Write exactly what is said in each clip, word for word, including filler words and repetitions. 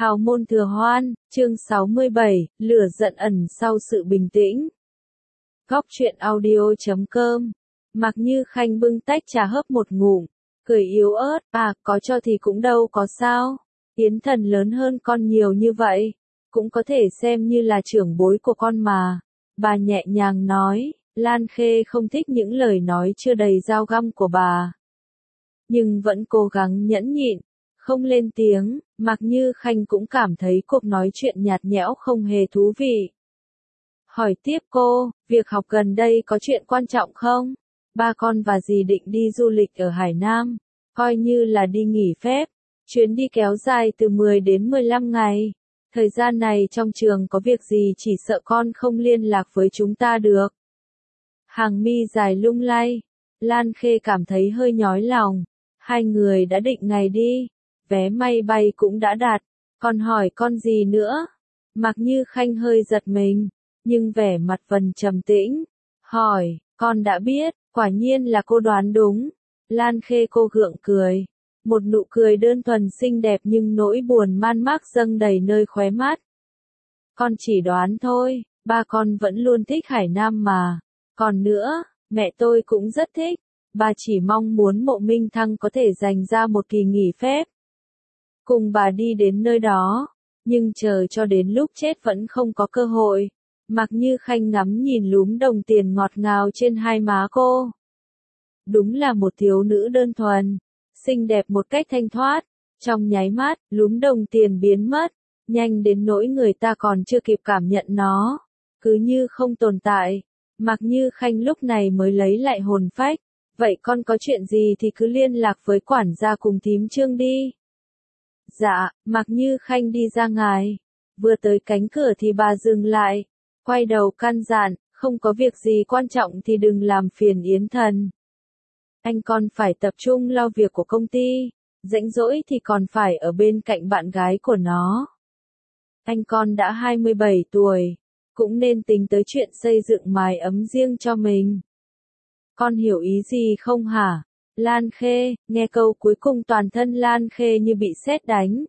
Hào môn thừa hoan, chương sáu mươi bảy, lửa giận ẩn sau sự bình tĩnh. Góc truyện audio chấm com. Mạc Như Khanh bưng tách trà hớp một ngụm, cười yếu ớt, à, có cho thì cũng đâu có sao. Yến Thần lớn hơn con nhiều như vậy, cũng có thể xem như là trưởng bối của con mà. Bà nhẹ nhàng nói, Lan Khê không thích những lời nói chưa đầy dao găm của bà. Nhưng vẫn cố gắng nhẫn nhịn, không lên tiếng. Mạc Như Khanh cũng cảm thấy cuộc nói chuyện nhạt nhẽo không hề thú vị. Hỏi tiếp cô, việc học gần đây có chuyện quan trọng không? Ba con và dì định đi du lịch ở Hải Nam, coi như là đi nghỉ phép. Chuyến đi kéo dài từ mười đến mười lăm ngày. Thời gian này trong trường có việc gì chỉ sợ con không liên lạc với chúng ta được. Hàng mi dài lung lay, Lan Khê cảm thấy hơi nhói lòng. Hai người đã định ngày đi, vé máy bay cũng đã đặt, còn hỏi con gì nữa? Mạc Như Khanh hơi giật mình, nhưng vẻ mặt vẫn trầm tĩnh. Hỏi, con đã biết, quả nhiên là cô đoán đúng. Lan Khê cô gượng cười, một nụ cười đơn thuần xinh đẹp nhưng nỗi buồn man mác dâng đầy nơi khóe mắt. Con chỉ đoán thôi, ba con vẫn luôn thích Hải Nam mà. Còn nữa, mẹ tôi cũng rất thích. Bà chỉ mong muốn Mộ Minh Thăng có thể dành ra một kỳ nghỉ phép cùng bà đi đến nơi đó, nhưng chờ cho đến lúc chết vẫn không có cơ hội. Mạc Như Khanh ngắm nhìn lúm đồng tiền ngọt ngào trên hai má cô. Đúng là một thiếu nữ đơn thuần, xinh đẹp một cách thanh thoát. Trong nháy mắt, lúm đồng tiền biến mất, nhanh đến nỗi người ta còn chưa kịp cảm nhận nó, cứ như không tồn tại. Mạc Như Khanh lúc này mới lấy lại hồn phách. Vậy con có chuyện gì thì cứ liên lạc với quản gia cùng thím Trương đi. Dạ, Mạc Như Khanh đi ra ngoài. Vừa tới cánh cửa thì bà dừng lại, quay đầu căn dặn, không có việc gì quan trọng thì đừng làm phiền Yến Thần. Anh còn phải tập trung lo việc của công ty, rảnh rỗi thì còn phải ở bên cạnh bạn gái của nó. Anh con đã hai mươi bảy tuổi, cũng nên tính tới chuyện xây dựng mái ấm riêng cho mình. Con hiểu ý gì không hả? Lan Khê, nghe câu cuối cùng toàn thân Lan Khê như bị sét đánh.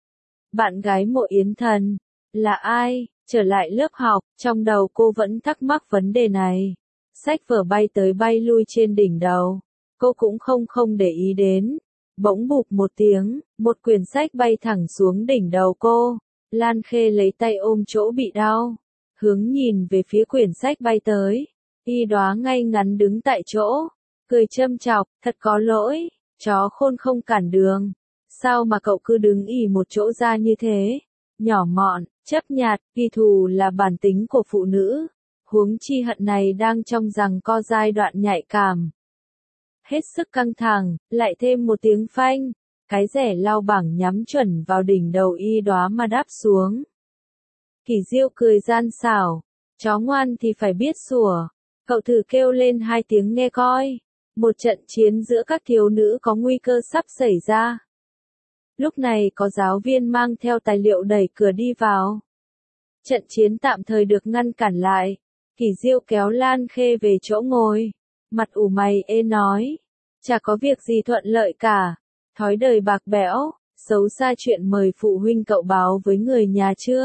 Bạn gái Mộ Yến Thần, là ai? Trở lại lớp học, trong đầu cô vẫn thắc mắc vấn đề này. Sách vở bay tới bay lui trên đỉnh đầu, cô cũng không không để ý đến. Bỗng bụp một tiếng, một quyển sách bay thẳng xuống đỉnh đầu cô. Lan Khê lấy tay ôm chỗ bị đau, hướng nhìn về phía quyển sách bay tới. Y Đóa ngay ngắn đứng tại chỗ, cười châm chọc, thật có lỗi, chó khôn không cản đường. Sao mà cậu cứ đứng ì một chỗ ra như thế? Nhỏ mọn, chấp nhạt, ghi thù là bản tính của phụ nữ. Huống chi hận này đang trong giằng co giai đoạn nhạy cảm. Hết sức căng thẳng, lại thêm một tiếng phanh, cái rẻ lao bảng nhắm chuẩn vào đỉnh đầu Y Đóa mà đáp xuống. Kỷ Diêu cười gian xảo, chó ngoan thì phải biết sủa. Cậu thử kêu lên hai tiếng nghe coi. Một trận chiến giữa các thiếu nữ có nguy cơ sắp xảy ra. Lúc này có giáo viên mang theo tài liệu đẩy cửa đi vào. Trận chiến tạm thời được ngăn cản lại. Kỷ Diêu kéo Lan Khê về chỗ ngồi. Mặt ủ mày ê nói. Chả có việc gì thuận lợi cả. Thói đời bạc bẽo. Xấu xa chuyện mời phụ huynh cậu báo với người nhà chưa?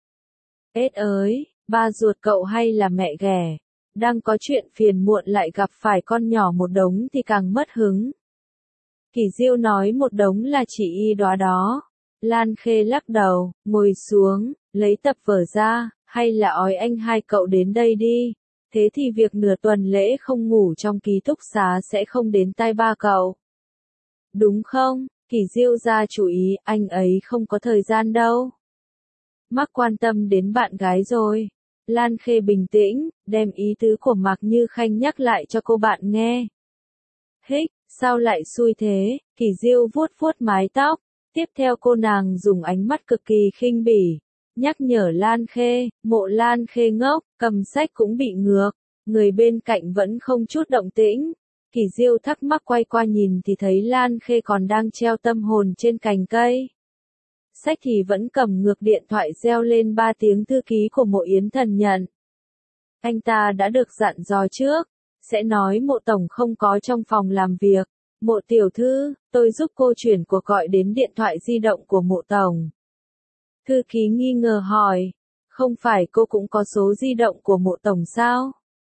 Ết ơi, ba ruột cậu hay là mẹ ghẻ? Đang có chuyện phiền muộn lại gặp phải con nhỏ một đống thì càng mất hứng. Kỷ Diêu nói một đống là chỉ Y Đóa đó. Lan Khê lắc đầu, ngồi xuống, lấy tập vở ra, hay là ói anh hai cậu đến đây đi. Thế thì việc nửa tuần lễ không ngủ trong ký túc xá sẽ không đến tai ba cậu. Đúng không? Kỷ Diêu ra chủ ý, anh ấy không có thời gian đâu. Mắc quan tâm đến bạn gái rồi. Lan Khê bình tĩnh, đem ý tứ của Mạc Như Khanh nhắc lại cho cô bạn nghe. Hích, sao lại xui thế? Kỷ Diêu vuốt vuốt mái tóc, tiếp theo cô nàng dùng ánh mắt cực kỳ khinh bỉ, nhắc nhở Lan Khê. Mộ Lan Khê ngốc, cầm sách cũng bị ngược, người bên cạnh vẫn không chút động tĩnh. Kỷ Diêu thắc mắc quay qua nhìn thì thấy Lan Khê còn đang treo tâm hồn trên cành cây. Sách thì vẫn cầm ngược, điện thoại reo lên ba tiếng thư ký của Mộ Yến Thần nhận. Anh ta đã được dặn dò trước, sẽ nói Mộ Tổng không có trong phòng làm việc. Mộ tiểu thư, tôi giúp cô chuyển cuộc gọi đến điện thoại di động của Mộ Tổng. Thư ký nghi ngờ hỏi, không phải cô cũng có số di động của Mộ tổng sao?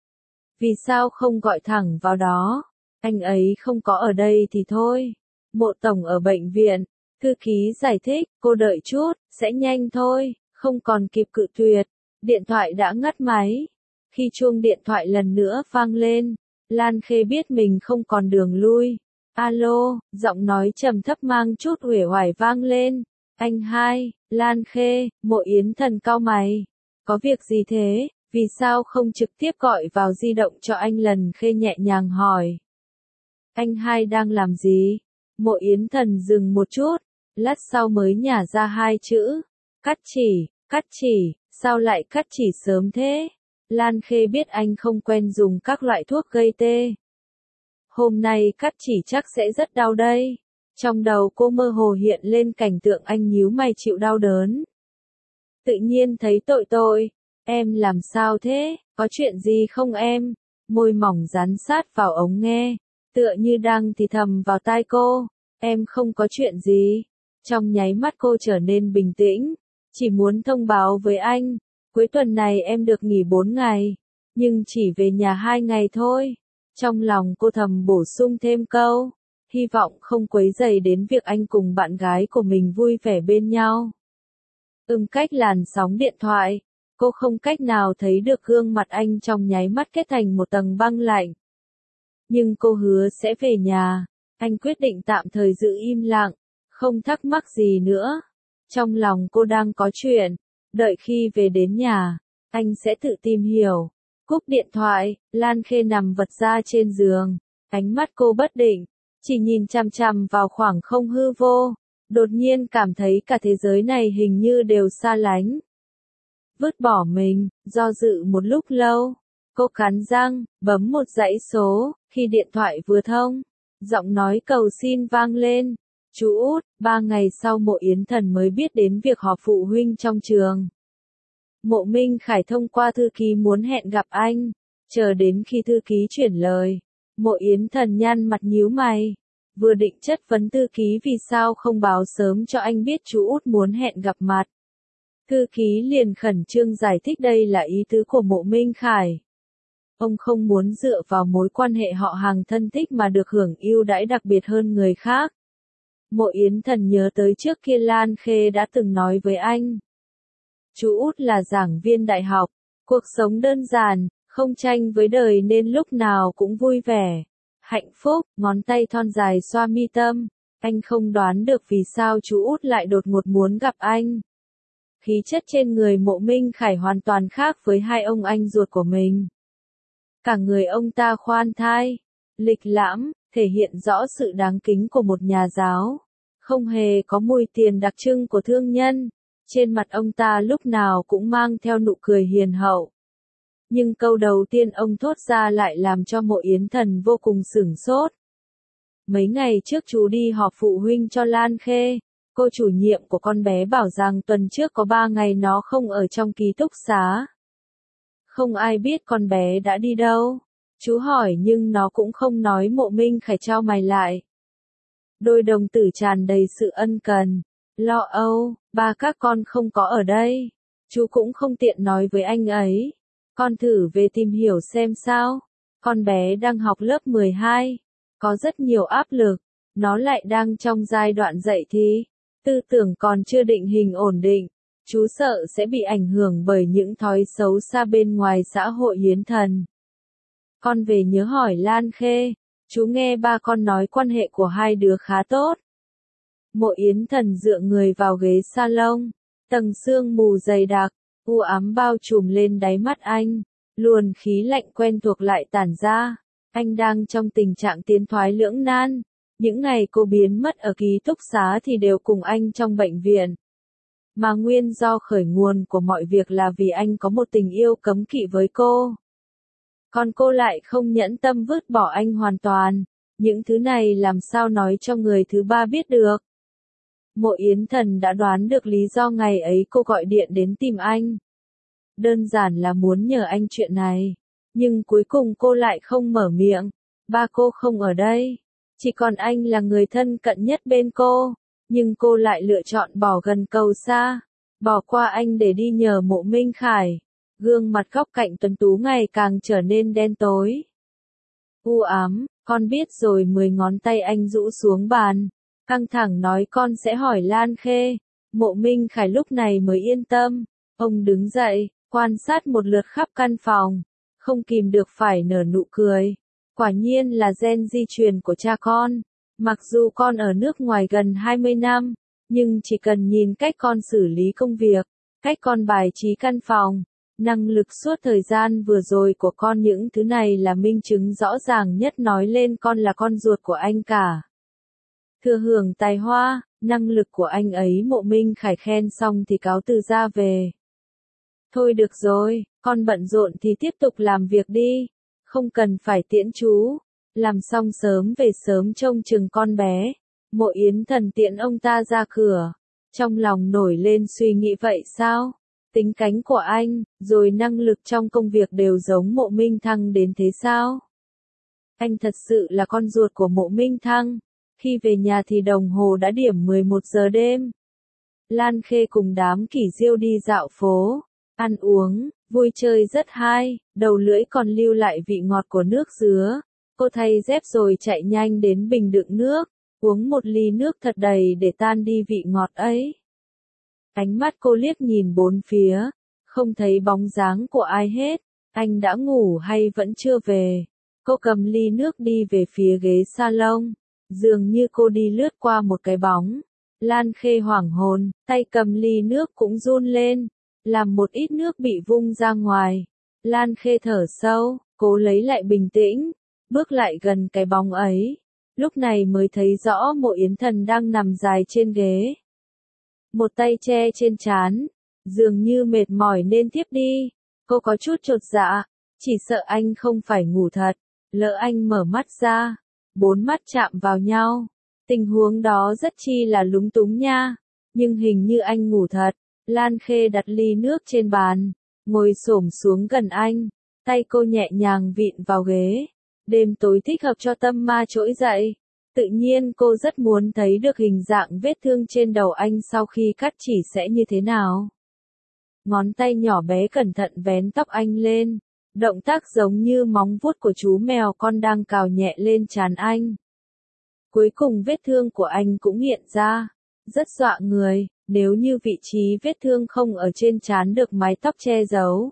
Vì sao không gọi thẳng vào đó? Anh ấy không có ở đây thì thôi. Mộ tổng ở bệnh viện. Thư ký giải thích, cô đợi chút, sẽ nhanh thôi, không còn kịp cự tuyệt. Điện thoại đã ngắt máy. Khi chuông điện thoại lần nữa vang lên, Lan Khê biết mình không còn đường lui. Alo, giọng nói trầm thấp mang chút uể oải vang lên. Anh hai, Lan Khê, Mộ Yến Thần cau mày. Có việc gì thế, vì sao không trực tiếp gọi vào di động cho anh? Lần Khê nhẹ nhàng hỏi. Anh hai đang làm gì? Mộ Yến Thần dừng một chút, lát sau mới nhả ra hai chữ. Cắt chỉ, cắt chỉ, sao lại cắt chỉ sớm thế? Lan Khê biết anh không quen dùng các loại thuốc gây tê. Hôm nay cắt chỉ chắc sẽ rất đau đây. Trong đầu cô mơ hồ hiện lên cảnh tượng anh nhíu mày chịu đau đớn. Tự nhiên thấy tội tội. Em làm sao thế, có chuyện gì không em? Môi mỏng dán sát vào ống nghe, tựa như đang thì thầm vào tai cô. Em không có chuyện gì. Trong nháy mắt cô trở nên bình tĩnh. Chỉ muốn thông báo với anh, cuối tuần này em được nghỉ bốn ngày, nhưng chỉ về nhà hai ngày thôi. Trong lòng cô thầm bổ sung thêm câu, hy vọng không quấy rầy đến việc anh cùng bạn gái của mình vui vẻ bên nhau. Ừm, cách làn sóng điện thoại, cô không cách nào thấy được gương mặt anh, trong nháy mắt kết thành một tầng băng lạnh. Nhưng cô hứa sẽ về nhà. Anh quyết định tạm thời giữ im lặng, không thắc mắc gì nữa. Trong lòng cô đang có chuyện, đợi khi về đến nhà, anh sẽ tự tìm hiểu. Cúp điện thoại, Lan Khê nằm vật ra trên giường, ánh mắt cô bất định, chỉ nhìn chằm chằm vào khoảng không hư vô, đột nhiên cảm thấy cả thế giới này hình như đều xa lánh. Vứt bỏ mình, do dự một lúc lâu, cô cắn răng, bấm một dãy số, khi điện thoại vừa thông, giọng nói cầu xin vang lên. Chú út, ba ngày sau Mộ Yến Thần mới biết đến việc họp phụ huynh trong trường. Mộ Minh Khải thông qua thư ký muốn hẹn gặp anh, chờ đến khi thư ký chuyển lời. Mộ Yến Thần nhăn mặt nhíu mày, vừa định chất vấn thư ký vì sao không báo sớm cho anh biết chú út muốn hẹn gặp mặt. Thư ký liền khẩn trương giải thích đây là ý tứ của Mộ Minh Khải. Ông không muốn dựa vào mối quan hệ họ hàng thân thích mà được hưởng ưu đãi đặc biệt hơn người khác. Mộ Yến Thần nhớ tới trước kia Lan Khê đã từng nói với anh. Chú út là giảng viên đại học, cuộc sống đơn giản, không tranh với đời nên lúc nào cũng vui vẻ, hạnh phúc. Ngón tay thon dài xoa mi tâm, anh không đoán được vì sao chú út lại đột ngột muốn gặp anh. Khí chất trên người Mộ Minh Khải hoàn toàn khác với hai ông anh ruột của mình. Cả người ông ta khoan thai, lịch lãm, thể hiện rõ sự đáng kính của một nhà giáo, không hề có mùi tiền đặc trưng của thương nhân. Trên mặt ông ta lúc nào cũng mang theo nụ cười hiền hậu. Nhưng câu đầu tiên ông thốt ra lại làm cho Mộ Yến Thần vô cùng sửng sốt. Mấy ngày trước chú đi họp phụ huynh cho Lan Khê, cô chủ nhiệm của con bé bảo rằng tuần trước có ba ngày nó không ở trong ký túc xá. Không ai biết con bé đã đi đâu. Chú hỏi nhưng nó cũng không nói. Mộ Minh Khải trao mày lại. Đôi đồng tử tràn đầy sự ân cần, lo âu, ba các con không có ở đây. Chú cũng không tiện nói với anh ấy. Con thử về tìm hiểu xem sao. Con bé đang học lớp mười hai, có rất nhiều áp lực, nó lại đang trong giai đoạn dậy thì, tư tưởng còn chưa định hình ổn định. Chú sợ sẽ bị ảnh hưởng bởi những thói xấu xa bên ngoài xã hội. Yến Thần, con về nhớ hỏi Lan Khê. Chú nghe ba con nói quan hệ của hai đứa khá tốt. Mộ Yến Thần dựa người vào ghế salon, tầng sương mù dày đặc, u ám bao trùm lên đáy mắt anh, luồng khí lạnh quen thuộc lại tản ra. Anh đang trong tình trạng tiến thoái lưỡng nan. Những ngày cô biến mất ở ký túc xá thì đều cùng anh trong bệnh viện. Mà nguyên do khởi nguồn của mọi việc là vì anh có một tình yêu cấm kỵ với cô. Còn cô lại không nhẫn tâm vứt bỏ anh hoàn toàn. Những thứ này làm sao nói cho người thứ ba biết được. Mộ Yến Thần đã đoán được lý do ngày ấy cô gọi điện đến tìm anh. Đơn giản là muốn nhờ anh chuyện này. Nhưng cuối cùng cô lại không mở miệng. Ba cô không ở đây. Chỉ còn anh là người thân cận nhất bên cô. Nhưng cô lại lựa chọn bỏ gần cầu xa. Bỏ qua anh để đi nhờ Mộ Minh Khải. Gương mặt góc cạnh tuấn tú ngày càng trở nên đen tối. U ám, con biết rồi. Mười ngón tay anh rũ xuống bàn. Căng thẳng nói con sẽ hỏi Lan Khê. Mộ Minh Khải lúc này mới yên tâm. Ông đứng dậy, quan sát một lượt khắp căn phòng. Không kìm được phải nở nụ cười. Quả nhiên là gen di truyền của cha con. Mặc dù con ở nước ngoài gần hai mươi năm, nhưng chỉ cần nhìn cách con xử lý công việc, cách con bài trí căn phòng, năng lực suốt thời gian vừa rồi của con, những thứ này là minh chứng rõ ràng nhất nói lên con là con ruột của anh cả. Thừa hưởng tài hoa, năng lực của anh ấy. Mộ Minh Khải khen xong thì cáo từ ra về. Thôi được rồi, con bận rộn thì tiếp tục làm việc đi, không cần phải tiễn chú, làm xong sớm về sớm trông chừng con bé. Mộ Yến Thần tiễn ông ta ra cửa, trong lòng nổi lên suy nghĩ vậy sao? Tính cách của anh, rồi năng lực trong công việc đều giống Mộ Minh Thăng đến thế sao? Anh thật sự là con ruột của Mộ Minh Thăng. Khi về nhà thì đồng hồ đã điểm mười một giờ đêm. Lan Khê cùng đám kỷ diêu đi dạo phố, ăn uống, vui chơi rất hay, đầu lưỡi còn lưu lại vị ngọt của nước dứa. Cô thay dép rồi chạy nhanh đến bình đựng nước, uống một ly nước thật đầy để tan đi vị ngọt ấy. Ánh mắt cô liếc nhìn bốn phía, không thấy bóng dáng của ai hết. Anh đã ngủ hay vẫn chưa về? Cô cầm ly nước đi về phía ghế salon, dường như cô đi lướt qua một cái bóng. Lan Khê hoảng hồn, tay cầm ly nước cũng run lên, làm một ít nước bị vung ra ngoài. Lan Khê thở sâu, cố lấy lại bình tĩnh, bước lại gần cái bóng ấy. Lúc này mới thấy rõ Mộ Yến Thần đang nằm dài trên ghế. Một tay che trên trán, dường như mệt mỏi nên thiếp đi. Cô có chút chột dạ, chỉ sợ anh không phải ngủ thật. Lỡ anh mở mắt ra, bốn mắt chạm vào nhau. Tình huống đó rất chi là lúng túng nha. Nhưng hình như anh ngủ thật. Lan Khê đặt ly nước trên bàn, ngồi xổm xuống gần anh. Tay cô nhẹ nhàng vịn vào ghế. Đêm tối thích hợp cho tâm ma trỗi dậy. Tự nhiên cô rất muốn thấy được hình dạng vết thương trên đầu anh sau khi cắt chỉ sẽ như thế nào. Ngón tay nhỏ bé cẩn thận vén tóc anh lên. Động tác giống như móng vuốt của chú mèo con đang cào nhẹ lên trán anh. Cuối cùng vết thương của anh cũng hiện ra. Rất dọa người, nếu như vị trí vết thương không ở trên trán được mái tóc che giấu,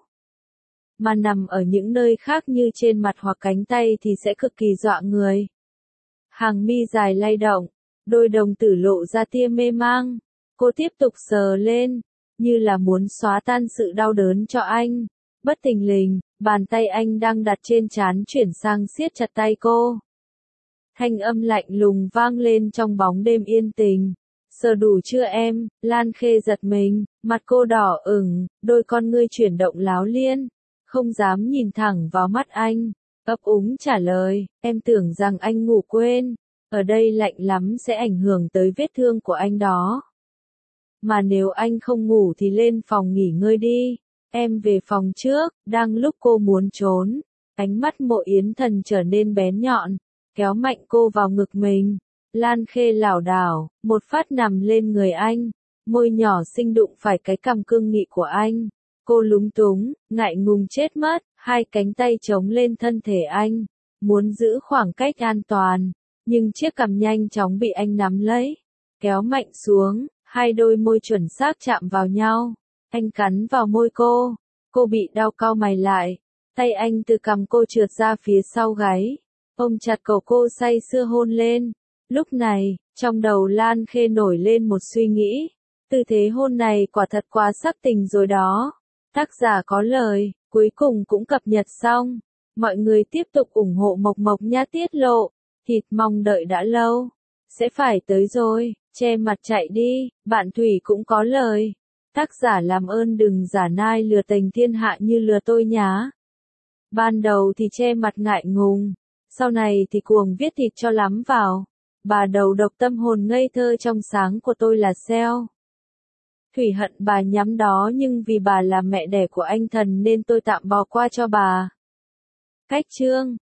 mà nằm ở những nơi khác như trên mặt hoặc cánh tay thì sẽ cực kỳ dọa người. Hàng mi dài lay động, đôi đồng tử lộ ra tia mê mang. Cô tiếp tục sờ lên, như là muốn xóa tan sự đau đớn cho anh. Bất thình lình, bàn tay anh đang đặt trên trán chuyển sang siết chặt tay cô. Thanh âm lạnh lùng vang lên trong bóng đêm yên tĩnh. Sờ đủ chưa em? Lan Khê giật mình, mặt cô đỏ ửng, đôi con ngươi chuyển động láo liên, không dám nhìn thẳng vào mắt anh. Ấp úng trả lời, em tưởng rằng anh ngủ quên, ở đây lạnh lắm sẽ ảnh hưởng tới vết thương của anh đó. Mà nếu anh không ngủ thì lên phòng nghỉ ngơi đi, em về phòng trước. Đang lúc cô muốn trốn, ánh mắt Mộ Yến Thần trở nên bén nhọn, kéo mạnh cô vào ngực mình. Lan Khê lảo đảo, một phát nằm lên người anh, môi nhỏ xinh đụng phải cái cằm cương nghị của anh. Cô lúng túng, ngại ngùng chết mất, hai cánh tay chống lên thân thể anh, muốn giữ khoảng cách an toàn, nhưng chiếc cằm nhanh chóng bị anh nắm lấy, kéo mạnh xuống, hai đôi môi chuẩn xác chạm vào nhau. Anh cắn vào môi cô, cô bị đau cau mày lại, tay anh từ cằm cô trượt ra phía sau gáy, ôm chặt cổ cô say sưa hôn lên. Lúc này, trong đầu Lan Khê nổi lên một suy nghĩ, tư thế hôn này quả thật quá sắc tình rồi đó. Tác giả có lời, cuối cùng cũng cập nhật xong. Mọi người tiếp tục ủng hộ Mộc Mộc nha, tiết lộ, thịt mong đợi đã lâu, sẽ phải tới rồi, che mặt chạy đi. Bạn Thủy cũng có lời, tác giả làm ơn đừng giả nai lừa tình thiên hạ như lừa tôi nhá. Ban đầu thì che mặt ngại ngùng, sau này thì cuồng viết thịt cho lắm vào. Bà đầu độc tâm hồn ngây thơ trong sáng của tôi là sale. Thủy hận bà nhắm đó nhưng vì bà là mẹ đẻ của anh Thần nên tôi tạm bỏ qua cho bà. Cách chương